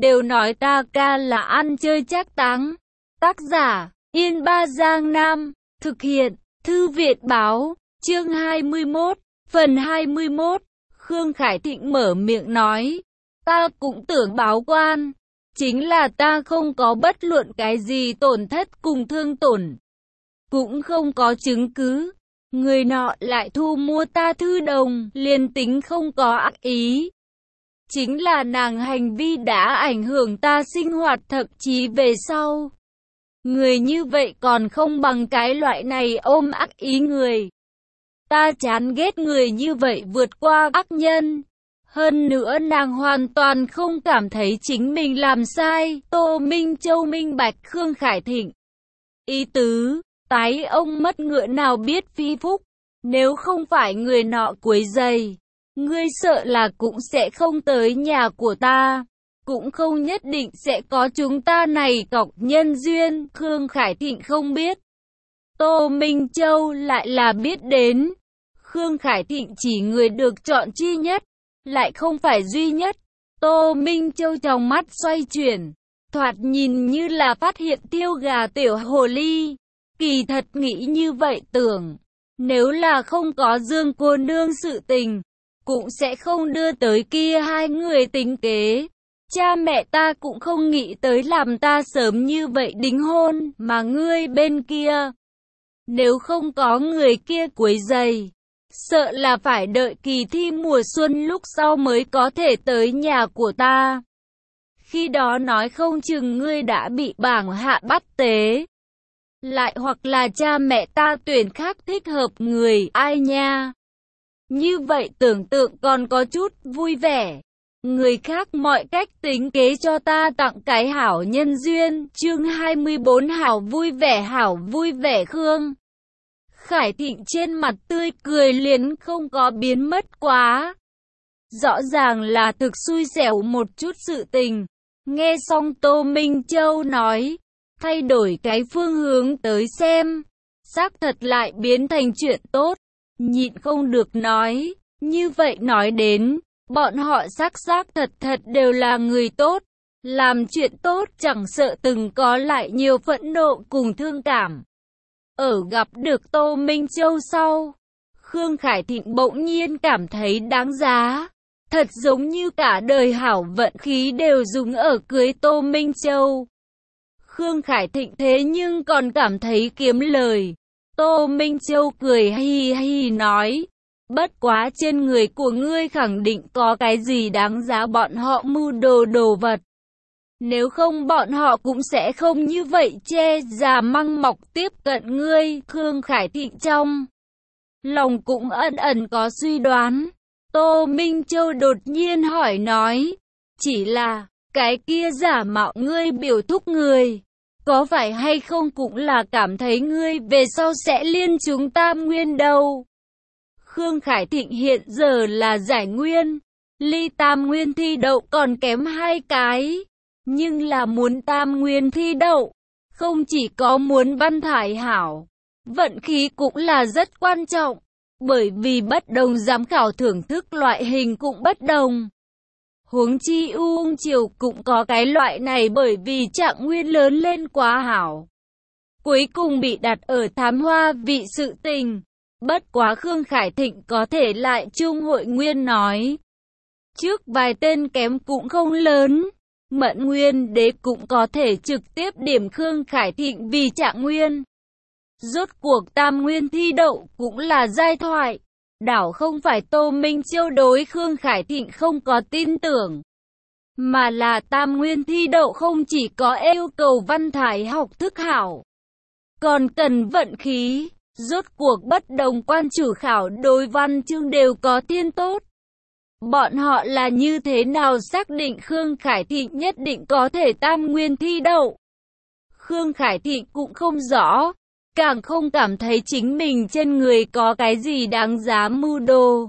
đều nói ta ca là ăn chơi trác táng. Tác giả, Yên Ba Giang Nam. Thực hiện, Thư viện báo, chương 21, phần 21. Khương Khải Thịnh mở miệng nói, ta cũng tưởng báo quan, chính là ta không có bất luận cái gì tổn thất cùng thương tổn, cũng không có chứng cứ. Người nọ lại thu mua ta thư đồng, liền tính không có ác ý, chính là nàng hành vi đã ảnh hưởng ta sinh hoạt, thậm chí về sau. Người như vậy còn không bằng cái loại này ôm ác ý người. Ta chán ghét người như vậy vượt qua ác nhân. Hơn nữa nàng hoàn toàn không cảm thấy chính mình làm sai. Tô Minh Châu minh bạch Khương Khải Thịnh ý tứ, tái ông mất ngựa nào biết phi phúc. Nếu không phải người nọ quấy rầy, ngươi sợ là cũng sẽ không tới nhà của ta, cũng không nhất định sẽ có chúng ta này cọc nhân duyên. Khương Khải Thịnh không biết, Tô Minh Châu lại là biết đến. Khương Khải Thịnh chỉ người được chọn duy nhất, lại không phải duy nhất. Tô Minh Châu trong mắt xoay chuyển, thoạt nhìn như là phát hiện tiêu gà tiểu hồ ly. Kỳ thật nghĩ như vậy tưởng, nếu là không có Dương cô nương sự tình, cũng sẽ không đưa tới kia hai người tính kế. Cha mẹ ta cũng không nghĩ tới làm ta sớm như vậy đính hôn, mà ngươi bên kia, nếu không có người kia quấy rầy, sợ là phải đợi kỳ thi mùa xuân lúc sau mới có thể tới nhà của ta. Khi đó nói không chừng ngươi đã bị bảng hạ bắt tế. Lại hoặc là cha mẹ ta tuyển khác thích hợp người, ai nha. Như vậy tưởng tượng còn có chút vui vẻ. Người khác mọi cách tính kế cho ta tặng cái hảo nhân duyên. Chương 24 hảo vui vẻ. Khương Khải Thịnh trên mặt tươi cười liền không có biến mất quá. Rõ ràng là thực xui xẻo một chút sự tình. Nghe xong Tô Minh Châu nói, thay đổi cái phương hướng tới xem, xác thật lại biến thành chuyện tốt. Nhịn không được nói, như vậy nói đến, bọn họ xác thật đều là người tốt. Làm chuyện tốt chẳng sợ từng có lại nhiều phẫn nộ cùng thương cảm. Ở gặp được Tô Minh Châu sau, Khương Khải Thịnh bỗng nhiên cảm thấy đáng giá. Thật giống như cả đời hảo vận khí đều dùng ở cưới Tô Minh Châu. Khương Khải Thịnh thế nhưng còn cảm thấy kiếm lời. Tô Minh Châu cười hi hi nói, bất quá trên người của ngươi khẳng định có cái gì đáng giá bọn họ mưu đồ vật. Nếu không bọn họ cũng sẽ không như vậy che già măng mọc tiếp cận ngươi. Khương Khải Thịnh trong lòng cũng ẩn có suy đoán. Tô Minh Châu đột nhiên hỏi nói, chỉ là, cái kia giả mạo ngươi biểu thúc người, có phải hay không cũng là cảm thấy ngươi về sau sẽ liên chúng tam nguyên đâu. Khương Khải Thịnh hiện giờ là giải nguyên, ly tam nguyên thi đậu còn kém 2 cái. Nhưng là muốn tam nguyên thi đậu, không chỉ có muốn văn thải hảo, vận khí cũng là rất quan trọng. Bởi vì bất đồng giám khảo thưởng thức loại hình cũng bất đồng. Huống chi Uông Triều cũng có cái loại này bởi vì trạng nguyên lớn lên quá hảo. Cuối cùng bị đặt ở thám hoa vị sự tình. Bất quá Khương Khải Thịnh có thể lại chung hội nguyên nói. Trước vài tên kém cũng không lớn. Mẫn Nguyên Đế cũng có thể trực tiếp điểm Khương Khải Thịnh vì trạng nguyên. Rốt cuộc tam nguyên thi đậu cũng là giai thoại. Đảo không phải Tô Minh Châu đối Khương Khải Thịnh không có tin tưởng, mà là tam nguyên thi đậu không chỉ có yêu cầu văn thải học thức hảo, còn cần vận khí. Rốt cuộc bất đồng quan chủ khảo đối văn chương đều có thiên tốt. Bọn họ là như thế nào xác định Khương Khải Thịnh nhất định có thể tam nguyên thi đậu? Khương Khải Thịnh cũng không rõ, càng không cảm thấy chính mình trên người có cái gì đáng giá mưu đồ.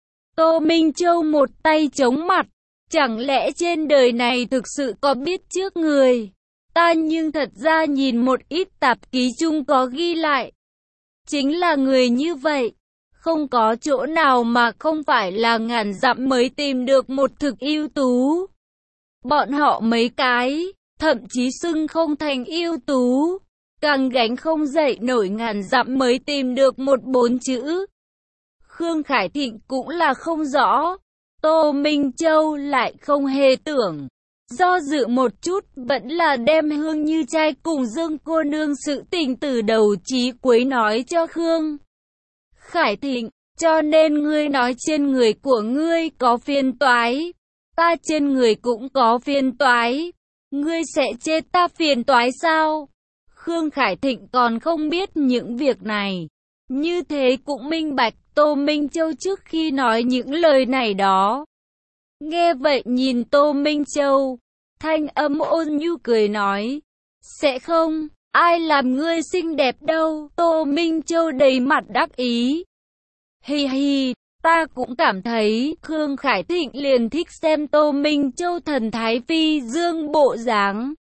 Tô Minh Châu một tay chống mặt, chẳng lẽ trên đời này thực sự có biết trước người? Ta nhưng thật ra nhìn một ít tạp ký chung có ghi lại. Chính là người như vậy, không có chỗ nào mà không phải là ngàn dặm mới tìm được một thực ưu tú. Bọn họ mấy cái, thậm chí xưng không thành ưu tú, càng gánh không dậy nổi ngàn dặm mới tìm được một 4 chữ. Khương Khải Thịnh cũng là không rõ, Tô Minh Châu lại không hề tưởng. Do dự một chút, vẫn là đem Hương Như Trai cùng Dương cô nương sự tình từ đầu chí cuối nói cho Khương Khải Thịnh. Cho nên ngươi nói trên người của ngươi có phiền toái, ta trên người cũng có phiền toái, ngươi sẽ chê ta phiền toái sao? Khương Khải Thịnh còn không biết những việc này, như thế cũng minh bạch Tô Minh Châu trước khi nói những lời này đó. Nghe vậy nhìn Tô Minh Châu, thanh âm ôn nhu cười nói, sẽ không, ai làm ngươi xinh đẹp đâu. Tô Minh Châu đầy mặt đắc ý. Hi hi, ta cũng cảm thấy, Khương Khải Thịnh liền thích xem Tô Minh Châu thần thái phi dương bộ dáng.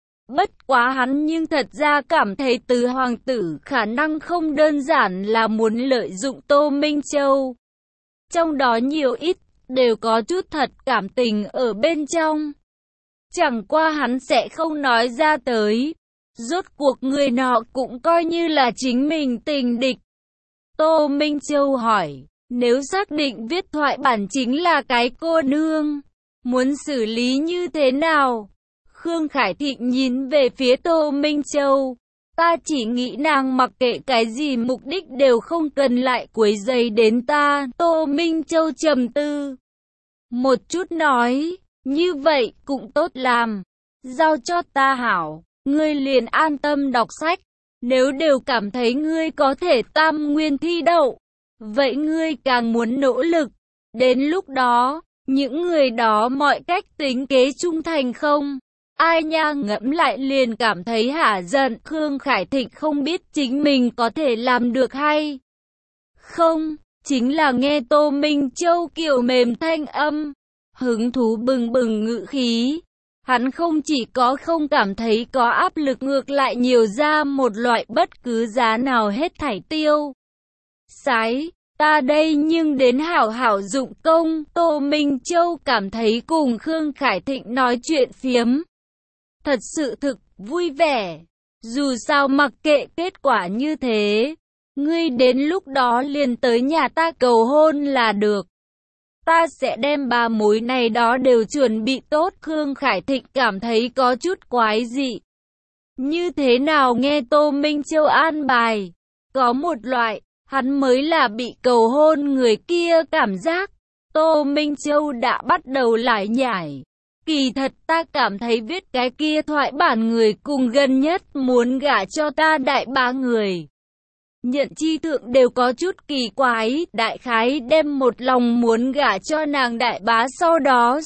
Bất quá hắn nhưng thật ra cảm thấy Tứ hoàng tử khả năng không đơn giản là muốn lợi dụng Tô Minh Châu. Trong đó nhiều ít, đều có chút thật cảm tình ở bên trong. Chẳng qua hắn sẽ không nói ra tới. Rốt cuộc người nọ cũng coi như là chính mình tình địch. Tô Minh Châu hỏi, nếu xác định viết thoại bản chính là cái cô nương, muốn xử lý như thế nào? Khương Khải Thịnh nhìn về phía Tô Minh Châu, ta chỉ nghĩ nàng mặc kệ cái gì mục đích đều không cần lại quấy rầy đến ta. Tô Minh Châu trầm tư một chút nói, như vậy cũng tốt làm, giao cho ta hảo, ngươi liền an tâm đọc sách. Nếu đều cảm thấy ngươi có thể tam nguyên thi đậu, vậy ngươi càng muốn nỗ lực. Đến lúc đó, những người đó mọi cách tính kế trung thành không? Ai nha, ngẫm lại liền cảm thấy hả giận. Khương Khải Thịnh không biết chính mình có thể làm được hay không, chính là nghe Tô Minh Châu kiểu mềm thanh âm, hứng thú bừng bừng ngữ khí. Hắn không chỉ có không cảm thấy có áp lực, ngược lại nhiều ra một loại bất cứ giá nào hết thảy tiêu sái. Ta đây nhưng đến hảo hảo dụng công. Tô Minh Châu cảm thấy cùng Khương Khải Thịnh nói chuyện phiếm thật sự thực vui vẻ. Dù sao mặc kệ kết quả như thế, ngươi đến lúc đó liền tới nhà ta cầu hôn là được. Ta sẽ đem 3 mối này đó đều chuẩn bị tốt. Khương Khải Thịnh cảm thấy có chút quái dị. Như thế nào nghe Tô Minh Châu an bài, có một loại, hắn mới là bị cầu hôn người kia cảm giác. Tô Minh Châu đã bắt đầu lải nhải. Kỳ thật ta cảm thấy viết cái kia thoại bản người cùng gần nhất muốn gả cho ta đại bá người. Nhận chi thượng đều có chút kỳ quái, đại khái đem một lòng muốn gả cho nàng đại bá, sau đó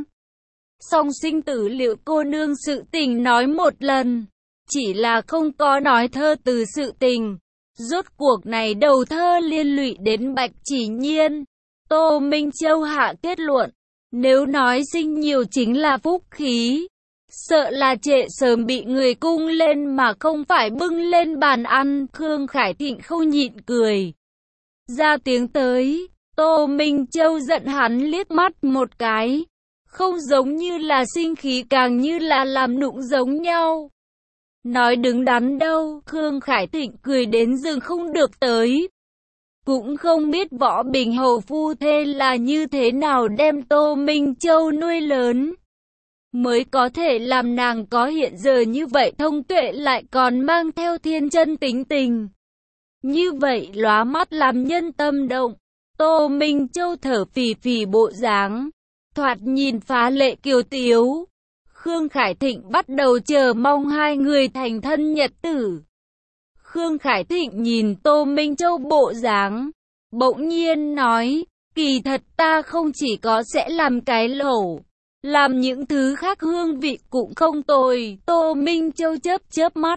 song sinh tử liệu cô nương sự tình nói một lần, chỉ là không có nói thơ từ sự tình. Rốt cuộc này đầu thơ liên lụy đến Bạch Chỉ Nhiên. Tô Minh Châu hạ kết luận, nếu nói sinh nhiều chính là phúc khí, sợ là trễ sớm bị người cung lên mà không phải bưng lên bàn ăn. Khương Khải Thịnh không nhịn cười ra tiếng tới. Tô Minh Châu giận hắn liếc mắt một cái, không giống như là sinh khí, càng như là làm nũng giống nhau. Nói đứng đắn đâu. Khương Khải Thịnh cười đến dừng không được tới. Cũng không biết Võ Bình Hầu phu thê là như thế nào đem Tô Minh Châu nuôi lớn, mới có thể làm nàng có hiện giờ như vậy thông tuệ, lại còn mang theo thiên chân tính tình. Như vậy lóa mắt làm nhân tâm động. Tô Minh Châu thở phì phì bộ dáng, thoạt nhìn phá lệ kiều tiếu. Khương Khải Thịnh bắt đầu chờ mong hai người thành thân nhật tử. Khương Khải Thịnh nhìn Tô Minh Châu bộ dáng, bỗng nhiên nói, kỳ thật ta không chỉ có sẽ làm cái lẩu, làm những thứ khác hương vị cũng không tồi. Tô Minh Châu chớp chớp mắt,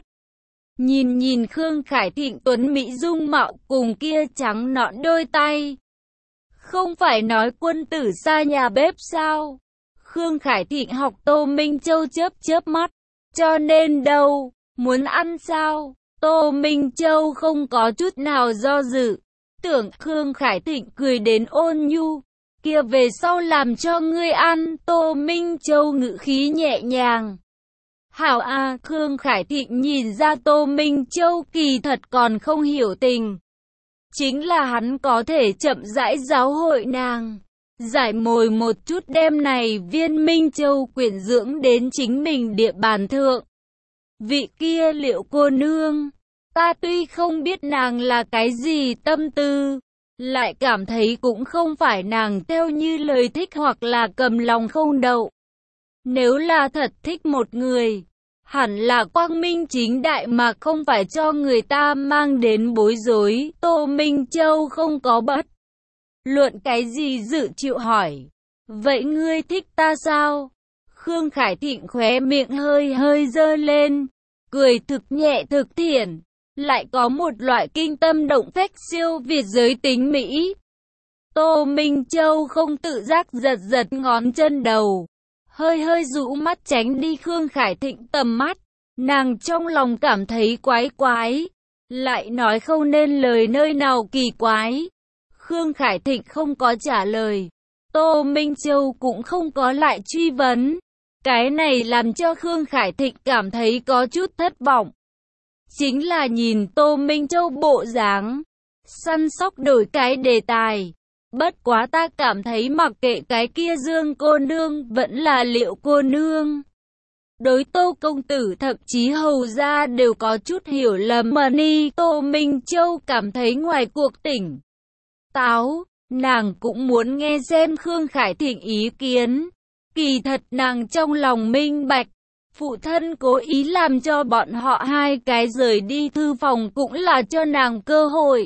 nhìn Khương Khải Thịnh tuấn mỹ dung mạo cùng kia trắng nõn đôi tay. Không phải nói quân tử xa nhà bếp sao? Khương Khải Thịnh học Tô Minh Châu chớp chớp mắt, cho nên đâu, muốn ăn sao? Tô Minh Châu không có chút nào do dự. Tưởng Khương Khải Thịnh cười đến ôn nhu, kia về sau làm cho ngươi ăn. Tô Minh Châu ngữ khí nhẹ nhàng. Hảo a, Khương Khải Thịnh nhìn ra Tô Minh Châu kỳ thật còn không hiểu tình. Chính là hắn có thể chậm rãi giáo hội nàng, giải mồi một chút đem này Viên Minh Châu quyển dưỡng đến chính mình địa bàn thượng. Vị kia Liệu cô nương, ta tuy không biết nàng là cái gì tâm tư, lại cảm thấy cũng không phải nàng theo như lời thích hoặc là cầm lòng không đậu. Nếu là thật thích một người, hẳn là quang minh chính đại mà không phải cho người ta mang đến bối rối. Tô Minh Châu không có bất luận cái gì dự chịu hỏi. Vậy ngươi thích ta sao? Khương Khải Thịnh khóe miệng hơi hơi giơ lên, cười thực nhẹ thực thiện, lại có một loại kinh tâm động phách siêu việt giới tính mỹ. Tô Minh Châu không tự giác giật giật ngón chân đầu, hơi hơi rũ mắt tránh đi Khương Khải Thịnh tầm mắt. Nàng trong lòng cảm thấy quái quái, lại nói không nên lời nơi nào kỳ quái. Khương Khải Thịnh không có trả lời, Tô Minh Châu cũng không có lại truy vấn. Cái này làm cho Khương Khải Thịnh cảm thấy có chút thất vọng. Chính là nhìn Tô Minh Châu bộ dáng, săn sóc đổi cái đề tài. Bất quá ta cảm thấy mặc kệ cái kia Dương cô nương vẫn là Liệu cô nương, đối Tô công tử thậm chí hầu gia đều có chút hiểu lầm mà ni. Tô Minh Châu cảm thấy ngoài cuộc tỉnh táo, nàng cũng muốn nghe xem Khương Khải Thịnh ý kiến. Kỳ thật nàng trong lòng minh bạch, phụ thân cố ý làm cho bọn họ hai cái rời đi thư phòng cũng là cho nàng cơ hội,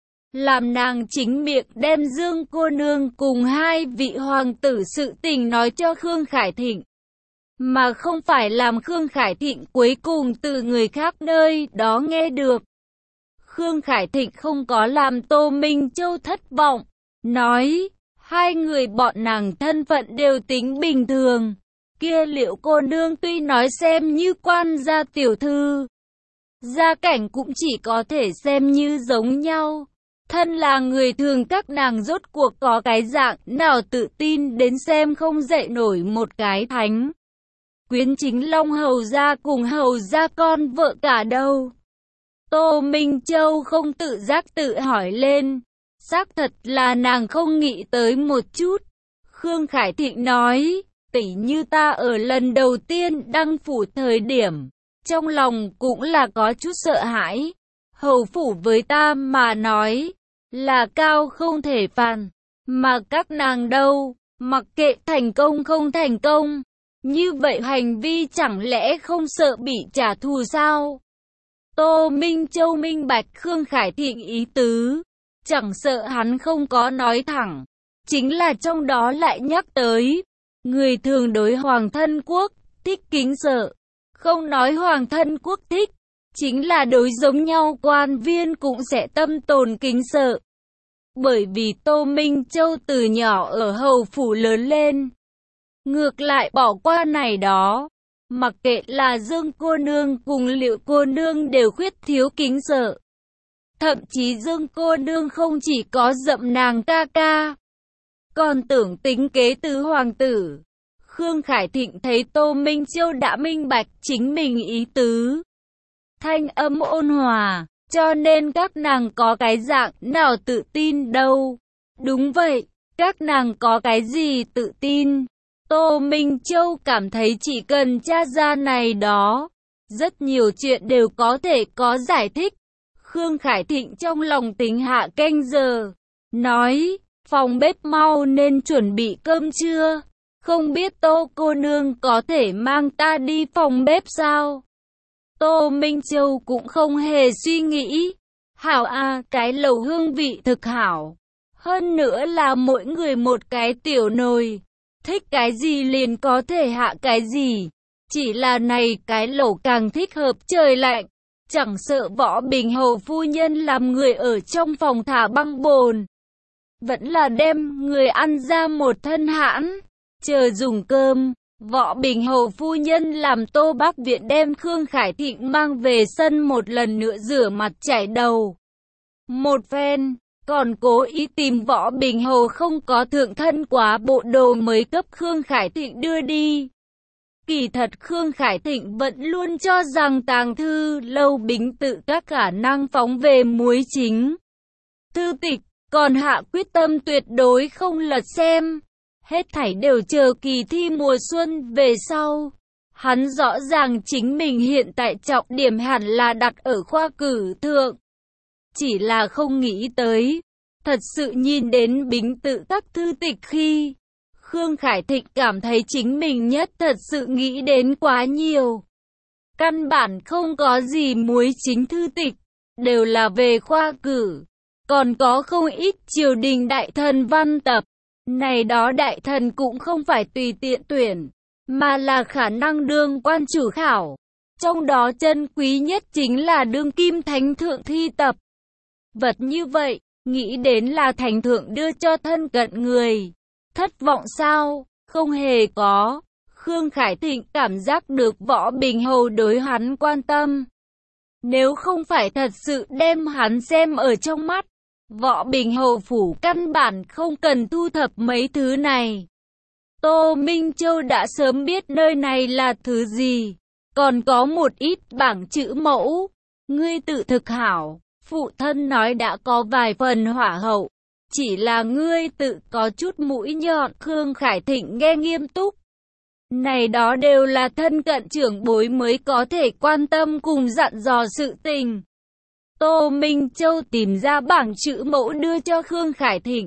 làm nàng chính miệng đem Dương cô nương cùng hai vị hoàng tử sự tình nói cho Khương Khải Thịnh, mà không phải làm Khương Khải Thịnh cuối cùng từ người khác nơi đó nghe được. Khương Khải Thịnh không có làm Tô Minh Châu thất vọng, nói, hai người bọn nàng thân phận đều tính bình thường. Kia Liệu cô nương tuy nói xem như quan gia tiểu thư, gia cảnh cũng chỉ có thể xem như giống nhau. Thân là người thường các nàng rốt cuộc có cái dạng nào tự tin đến xem không dậy nổi một cái thánh quyến chính Long hầu gia cùng hầu gia con vợ cả đâu. Tô Minh Châu không tự giác tự hỏi lên, xác thật là nàng không nghĩ tới một chút. Khương Khải Thịnh nói, tỉ như ta ở lần đầu tiên đăng phủ thời điểm, trong lòng cũng là có chút sợ hãi. Hầu phủ với ta mà nói, là cao không thể phàn, mà các nàng đâu, mặc kệ thành công không thành công, như vậy hành vi chẳng lẽ không sợ bị trả thù sao? Tô Minh Châu minh bạch Khương Khải Thịnh ý tứ, chẳng sợ hắn không có nói thẳng, chính là trong đó lại nhắc tới, người thường đối hoàng thân quốc, thích kính sợ, không nói hoàng thân quốc thích, chính là đối giống nhau quan viên cũng sẽ tâm tồn kính sợ. Bởi vì Tô Minh Châu từ nhỏ ở hầu phủ lớn lên, ngược lại bỏ qua này đó, mặc kệ là Dương cô nương cùng Liệu cô nương đều khuyết thiếu kính sợ. Thậm chí Dương cô nương không chỉ có dậm nàng ca ca, còn tưởng tính kế tứ hoàng tử. Khương Khải Thịnh thấy Tô Minh Châu đã minh bạch chính mình ý tứ, thanh âm ôn hòa, cho nên các nàng có cái dạng nào tự tin đâu. Đúng vậy, các nàng có cái gì tự tin? Tô Minh Châu cảm thấy chỉ cần tra ra này đó, rất nhiều chuyện đều có thể có giải thích. Khương Khải Thịnh trong lòng tính hạ canh giờ, nói, phòng bếp mau nên chuẩn bị cơm trưa, không biết Tô cô nương có thể mang ta đi phòng bếp sao? Tô Minh Châu cũng không hề suy nghĩ, hảo a, cái lẩu hương vị thực hảo, hơn nữa là mỗi người một cái tiểu nồi, thích cái gì liền có thể hạ cái gì, chỉ là này cái lẩu càng thích hợp trời lạnh, chẳng sợ Võ Bình hầu phu nhân làm người ở trong phòng thả băng bồn, vẫn là đem người ăn ra một thân hãn. Chờ dùng cơm, Võ Bình hầu phu nhân làm Tô Bắc Viện đem Khương Khải Thịnh mang về sân một lần nữa rửa mặt chải đầu một phen, còn cố ý tìm Võ Bình Hầu không có thượng thân quá bộ đồ mới cấp Khương Khải Thịnh đưa đi. Kỳ thật Khương Khải Thịnh vẫn luôn cho rằng Tàng Thư Lâu Bính Tự các khả năng phóng về muối chính thư tịch, còn hạ quyết tâm tuyệt đối không lật xem. Hết thảy đều chờ kỳ thi mùa xuân về sau. Hắn rõ ràng chính mình hiện tại trọng điểm hẳn là đặt ở khoa cử thượng. Chỉ là không nghĩ tới, thật sự nhìn đến Bính Tự các thư tịch khi Khương Khải Thịnh cảm thấy chính mình nhất thật sự nghĩ đến quá nhiều. Căn bản không có gì muối chính thư tịch, đều là về khoa cử. Còn có không ít triều đình đại thần văn tập. Này đó đại thần cũng không phải tùy tiện tuyển, mà là khả năng đương quan chủ khảo. Trong đó chân quý nhất chính là đương kim thánh thượng thi tập. Vật như vậy, nghĩ đến là thánh thượng đưa cho thân cận người. Thất vọng sao? Không hề có. Khương Khải Thịnh cảm giác được Võ Bình Hầu đối hắn quan tâm. Nếu không phải thật sự đem hắn xem ở trong mắt, Võ Bình Hầu phủ căn bản không cần thu thập mấy thứ này. Tô Minh Châu đã sớm biết nơi này là thứ gì. Còn có một ít bảng chữ mẫu. Ngươi tự thực hảo. Phụ thân nói đã có vài phần hỏa hậu. Chỉ là ngươi tự có chút mũi nhọn. Khương Khải Thịnh nghe nghiêm túc. Này đó đều là thân cận trưởng bối mới có thể quan tâm cùng dặn dò sự tình. Tô Minh Châu tìm ra bảng chữ mẫu đưa cho Khương Khải Thịnh.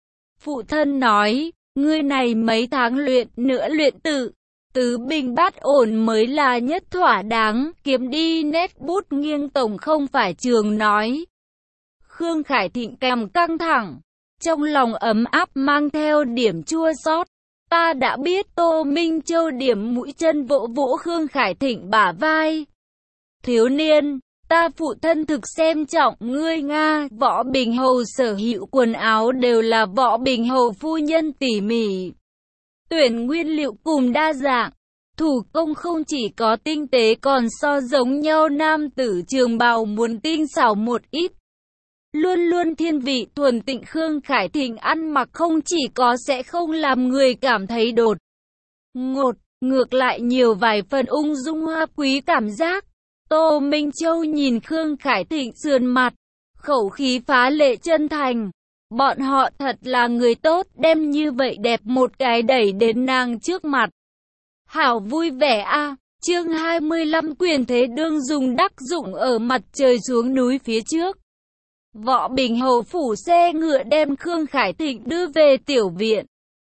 Phụ thân nói, ngươi này mấy tháng luyện nữa luyện tự, tứ bình bát ổn mới là nhất thỏa đáng, kiếm đi nét bút nghiêng tổng không phải trường nói. Khương Khải Thịnh kèm căng thẳng, trong lòng ấm áp mang theo điểm chua xót. Ta đã biết. Tô Minh Châu điểm mũi chân vỗ vỗ Khương Khải Thịnh bả vai. Thiếu niên, ta phụ thân thực xem trọng ngươi Nga. Võ Bình Hầu sở hữu quần áo đều là Võ Bình Hầu phu nhân tỉ mỉ tuyển nguyên liệu cùng đa dạng. Thủ công không chỉ có tinh tế còn so giống nhau nam tử trường bào muốn tinh xảo một ít. Luôn luôn thiên vị thuần tịnh. Khương Khải Thịnh ăn mặc không chỉ có sẽ không làm người cảm thấy đột ngột, ngược lại nhiều vài phần ung dung hoa quý cảm giác. Tô Minh Châu nhìn Khương Khải Thịnh sườn mặt, khẩu khí phá lệ chân thành. Bọn họ thật là người tốt, đem như vậy đẹp một cái đẩy đến nàng trước mặt. Hảo vui vẻ a. Chương 25 quyền thế đương dùng đắc dụng ở mặt trời xuống núi phía trước. Võ Bình Hầu phủ xe ngựa đem Khương Khải Thịnh đưa về tiểu viện.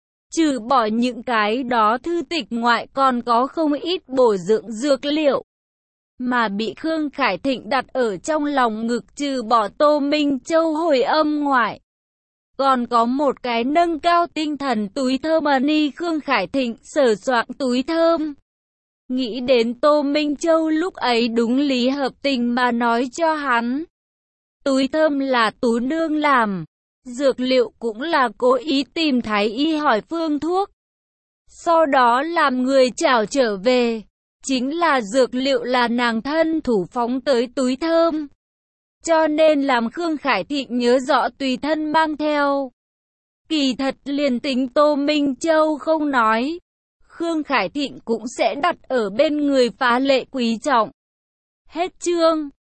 Trừ bỏ những cái đó thư tịch ngoại còn có không ít bổ dưỡng dược liệu. Mà bị Khương Khải Thịnh đặt ở trong lòng ngực trừ bỏ Tô Minh Châu hồi âm ngoại. Còn có một cái nâng cao tinh thần túi thơm ni. Khương Khải Thịnh sờ soạng túi thơm. Nghĩ đến Tô Minh Châu lúc ấy đúng lý hợp tình mà nói cho hắn. Túi thơm là Tú nương làm. Dược liệu cũng là cố ý tìm thái y hỏi phương thuốc. Sau đó làm người trảo trở về. Chính là dược liệu là nàng thân thủ phóng tới túi thơm. Cho nên làm Khương Khải Thịnh nhớ rõ tùy thân mang theo. Kỳ thật liền tính Tô Minh Châu không nói, Khương Khải Thịnh cũng sẽ đặt ở bên người phá lệ quý trọng. Hết chương.